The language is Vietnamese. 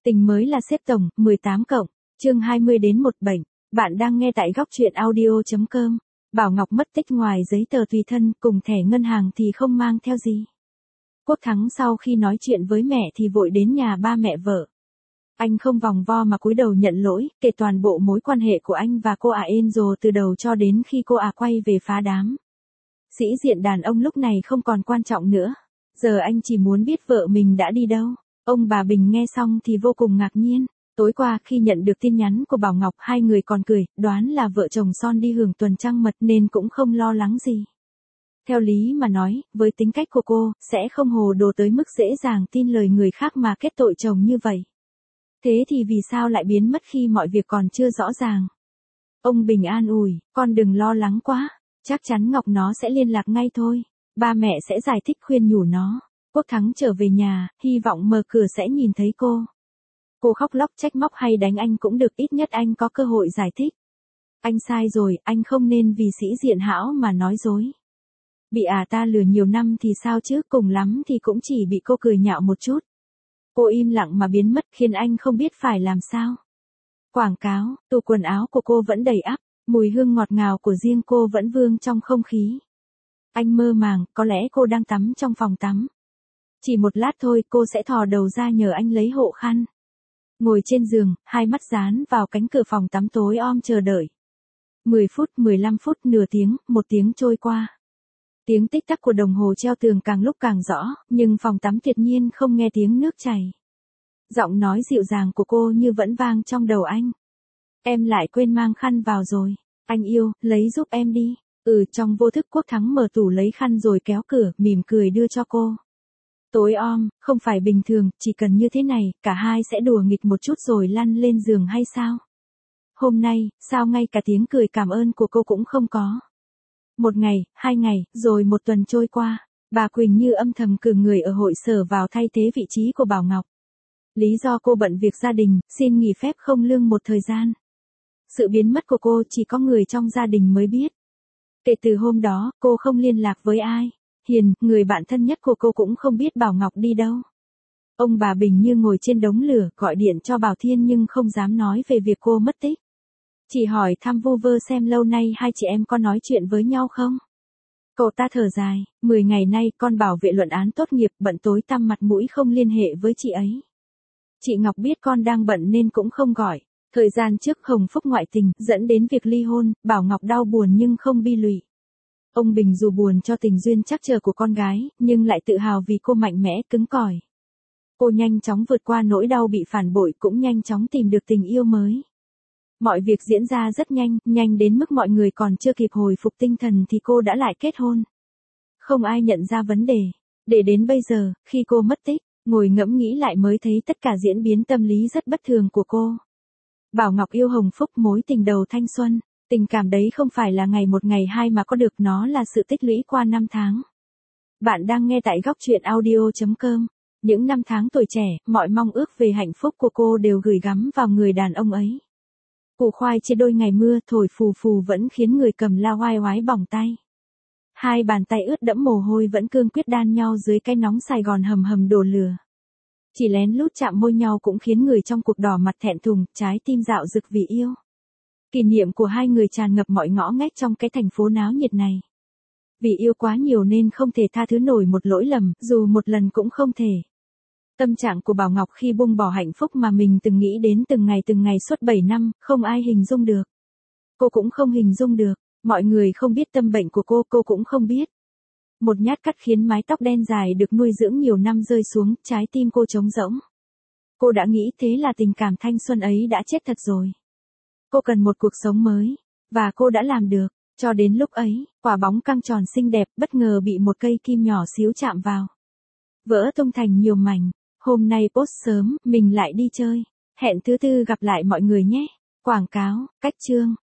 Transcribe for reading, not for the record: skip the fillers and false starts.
Tình mới là xếp tổng, 18 cộng, chương 20 đến 1 bệnh. Bạn đang nghe tại góc truyện audio.com. Bảo Ngọc mất tích ngoài giấy tờ tùy thân cùng thẻ ngân hàng thì không mang theo gì. Quốc Thắng sau khi nói chuyện với mẹ thì vội đến nhà ba mẹ vợ. Anh không vòng vo mà cúi đầu nhận lỗi, kể toàn bộ mối quan hệ của anh và cô Angel từ đầu cho đến khi cô quay về phá đám. Sĩ diện đàn ông lúc này không còn quan trọng nữa. Giờ anh chỉ muốn biết vợ mình đã đi đâu. Ông bà Bình nghe xong thì vô cùng ngạc nhiên. Tối qua khi nhận được tin nhắn của Bảo Ngọc, hai người còn cười, đoán là vợ chồng son đi hưởng tuần trăng mật nên cũng không lo lắng gì. Theo lý mà nói, với tính cách của cô, sẽ không hồ đồ tới mức dễ dàng tin lời người khác mà kết tội chồng như vậy. Thế thì vì sao lại biến mất khi mọi việc còn chưa rõ ràng? Ông Bình an ủi, con đừng lo lắng quá, chắc chắn Ngọc nó sẽ liên lạc ngay thôi. Ba mẹ sẽ giải thích khuyên nhủ nó. Quốc Thắng trở về nhà, hy vọng mở cửa sẽ nhìn thấy cô. Cô khóc lóc trách móc hay đánh anh cũng được, ít nhất anh có cơ hội giải thích. Anh sai rồi, anh không nên vì sĩ diện hão mà nói dối. Bị ta lừa nhiều năm thì sao chứ, cùng lắm thì cũng chỉ bị cô cười nhạo một chút. Cô im lặng mà biến mất khiến anh không biết phải làm sao. Quảng cáo, tủ quần áo của cô vẫn đầy ắp, mùi hương ngọt ngào của riêng cô vẫn vương trong không khí. Anh mơ màng, có lẽ cô đang tắm trong phòng tắm. Chỉ một lát thôi cô sẽ thò đầu ra nhờ anh lấy hộ khăn. Ngồi trên giường, hai mắt dán vào cánh cửa phòng tắm tối om chờ đợi. 10 phút, 15 phút, nửa tiếng, 1 tiếng trôi qua. Tiếng tích tắc của đồng hồ treo tường càng lúc càng rõ, nhưng phòng tắm tuyệt nhiên không nghe tiếng nước chảy. Giọng nói dịu dàng của cô như vẫn vang trong đầu anh. Em lại quên mang khăn vào rồi. Anh yêu, lấy giúp em đi. Trong vô thức Quốc Thắng mở tủ lấy khăn rồi kéo cửa, mỉm cười đưa cho cô. Tối om, không phải bình thường, chỉ cần như thế này, cả hai sẽ đùa nghịch một chút rồi lăn lên giường hay sao? Hôm nay, sao ngay cả tiếng cười cảm ơn của cô cũng không có? 1 ngày, 2 ngày, rồi 1 tuần trôi qua, bà Quỳnh Như âm thầm cử người ở hội sở vào thay thế vị trí của Bảo Ngọc. Lý do cô bận việc gia đình, xin nghỉ phép không lương một thời gian. Sự biến mất của cô chỉ có người trong gia đình mới biết. Kể từ hôm đó, cô không liên lạc với ai. Hiền, người bạn thân nhất của cô cũng không biết Bảo Ngọc đi đâu. Ông bà Bình Như ngồi trên đống lửa, gọi điện cho Bảo Thiên nhưng không dám nói về việc cô mất tích. Chỉ hỏi thăm vu vơ xem lâu nay hai chị em có nói chuyện với nhau không. Cậu ta thở dài, 10 ngày nay con bảo vệ luận án tốt nghiệp, bận tối tăm mặt mũi không liên hệ với chị ấy. Chị Ngọc biết con đang bận nên cũng không gọi. Thời gian trước Hồng Phúc ngoại tình, dẫn đến việc ly hôn, Bảo Ngọc đau buồn nhưng không bi lụy. Ông Bình dù buồn cho tình duyên trắc trở của con gái, nhưng lại tự hào vì cô mạnh mẽ, cứng cỏi. Cô nhanh chóng vượt qua nỗi đau bị phản bội, cũng nhanh chóng tìm được tình yêu mới. Mọi việc diễn ra rất nhanh, nhanh đến mức mọi người còn chưa kịp hồi phục tinh thần thì cô đã lại kết hôn. Không ai nhận ra vấn đề. Để đến bây giờ, khi cô mất tích, ngồi ngẫm nghĩ lại mới thấy tất cả diễn biến tâm lý rất bất thường của cô. Bảo Ngọc yêu Hồng Phúc, mối tình đầu thanh xuân. Tình cảm đấy không phải là ngày một ngày hai mà có được, nó là sự tích lũy qua 5 tháng. Bạn đang nghe tại góc truyện audio.com. Những năm tháng tuổi trẻ, mọi mong ước về hạnh phúc của cô đều gửi gắm vào người đàn ông ấy. Củ khoai chia đôi ngày mưa thổi phù phù vẫn khiến người cầm la oai oái bỏng tay. Hai bàn tay ướt đẫm mồ hôi vẫn cương quyết đan nhau dưới cái nóng Sài Gòn hầm hầm đổ lửa. Chỉ lén lút chạm môi nhau cũng khiến người trong cuộc đỏ mặt thẹn thùng, trái tim dạo dực vì yêu. Kỷ niệm của hai người tràn ngập mọi ngõ ngách trong cái thành phố náo nhiệt này. Vì yêu quá nhiều nên không thể tha thứ nổi một lỗi lầm, dù một lần cũng không thể. Tâm trạng của Bảo Ngọc khi buông bỏ hạnh phúc mà mình từng nghĩ đến từng ngày suốt 7 năm, không ai hình dung được. Cô cũng không hình dung được, mọi người không biết tâm bệnh của cô cũng không biết. Một nhát cắt khiến mái tóc đen dài được nuôi dưỡng nhiều năm rơi xuống, trái tim cô trống rỗng. Cô đã nghĩ thế là tình cảm thanh xuân ấy đã chết thật rồi. Cô cần một cuộc sống mới, và cô đã làm được. Cho đến lúc ấy, quả bóng căng tròn xinh đẹp bất ngờ bị một cây kim nhỏ xíu chạm vào. Vỡ tung thành nhiều mảnh. Hôm nay post sớm, mình lại đi chơi. Hẹn thứ tư gặp lại mọi người nhé. Quảng cáo, cách chương.